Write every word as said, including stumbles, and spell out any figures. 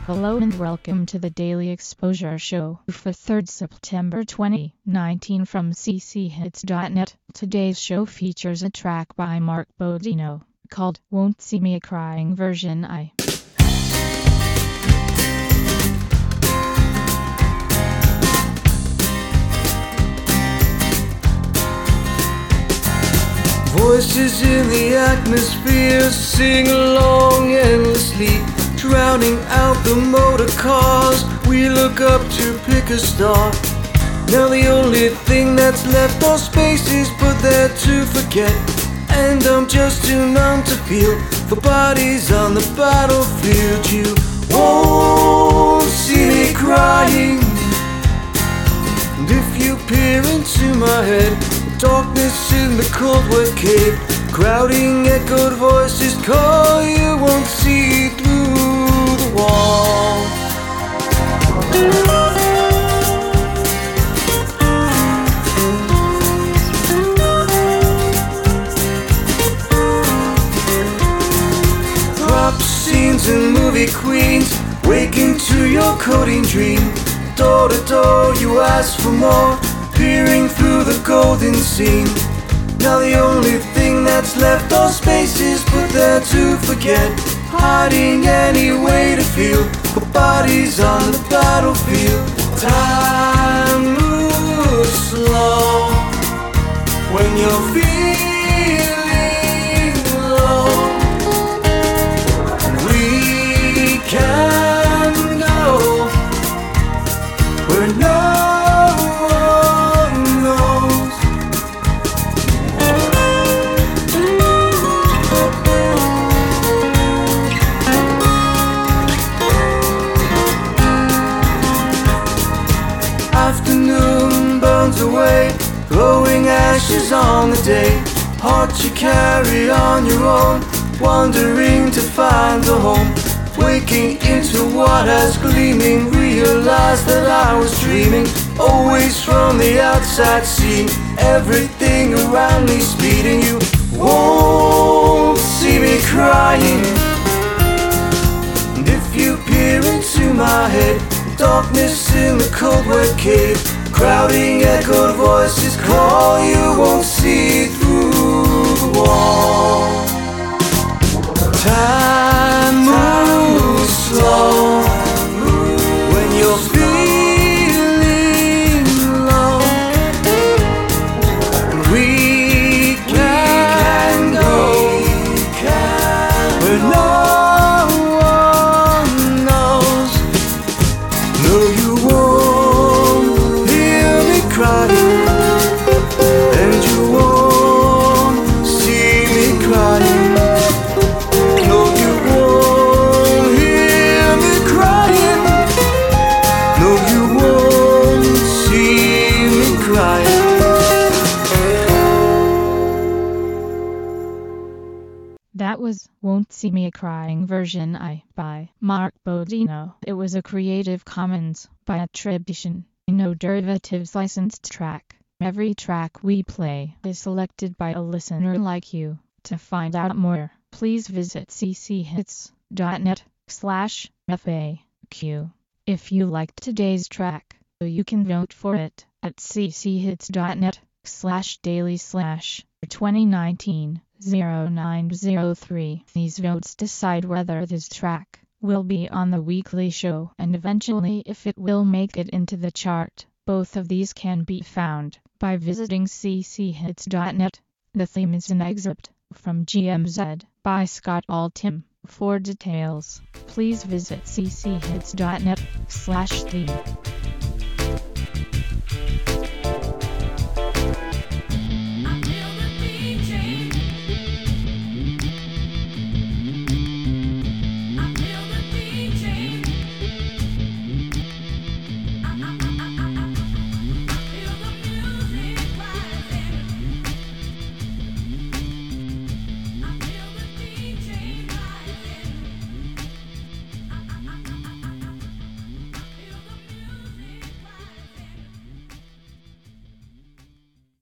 Hello and welcome to the Daily Exposure Show for third September twenty nineteen from c c hits dot net. Today's show features a track by Mark Bodino called Won't See Me Crying version I. Voices in the atmosphere sing along endlessly, drowning out the motor cars. We look up to pick a star. Now the only thing that's left are spaces put there to forget, and I'm just too numb to feel for bodies on the battlefield. You won't see me crying, and if you peer into my head, darkness in the cold wet cave, crowding echoed voices call. You won't see through the wall. Crop scenes and movie queens waking to your coding dream. Door to door you ask for more, peering through the golden scene. Now the only thing that's left are spaces put there to forget, hiding any way to feel for bodies on the battlefield. Time moves slow when you're feeling low. We can go where no afternoon burns away, throwing ashes on the day. Hard to carry on your own, wandering to find a home. Waking into what has gleaming, realized that I was dreaming, always from the outside seeing everything around me speeding. You won't see me crying, and if you peer into my head, darkness in the cold wet cave, crowding echoed voices call. You won't see through the wall. Time moves slow when you're feeling low. We can go where no one knows. No, you won't hear me crying, and you won't see me crying. No, you won't hear me crying. No, you won't see me crying. That was Won't See Me Crying version I by Mark Bodino. It was a Creative Commons by attribution, no derivatives licensed track. Every track we play is selected by a listener like you. To find out more, please visit c c hits dot net slash F A Q. If you liked today's track, you can vote for it at c c hits dot net slash daily slash twenty nineteen oh nine oh three. These votes decide whether this track will be on the weekly show and eventually if it will make it into the chart. Both of these can be found by visiting c c hits dot net. The theme is an excerpt from G M Z by Scott Altham. For details, please visit c c hits dot net slash theme.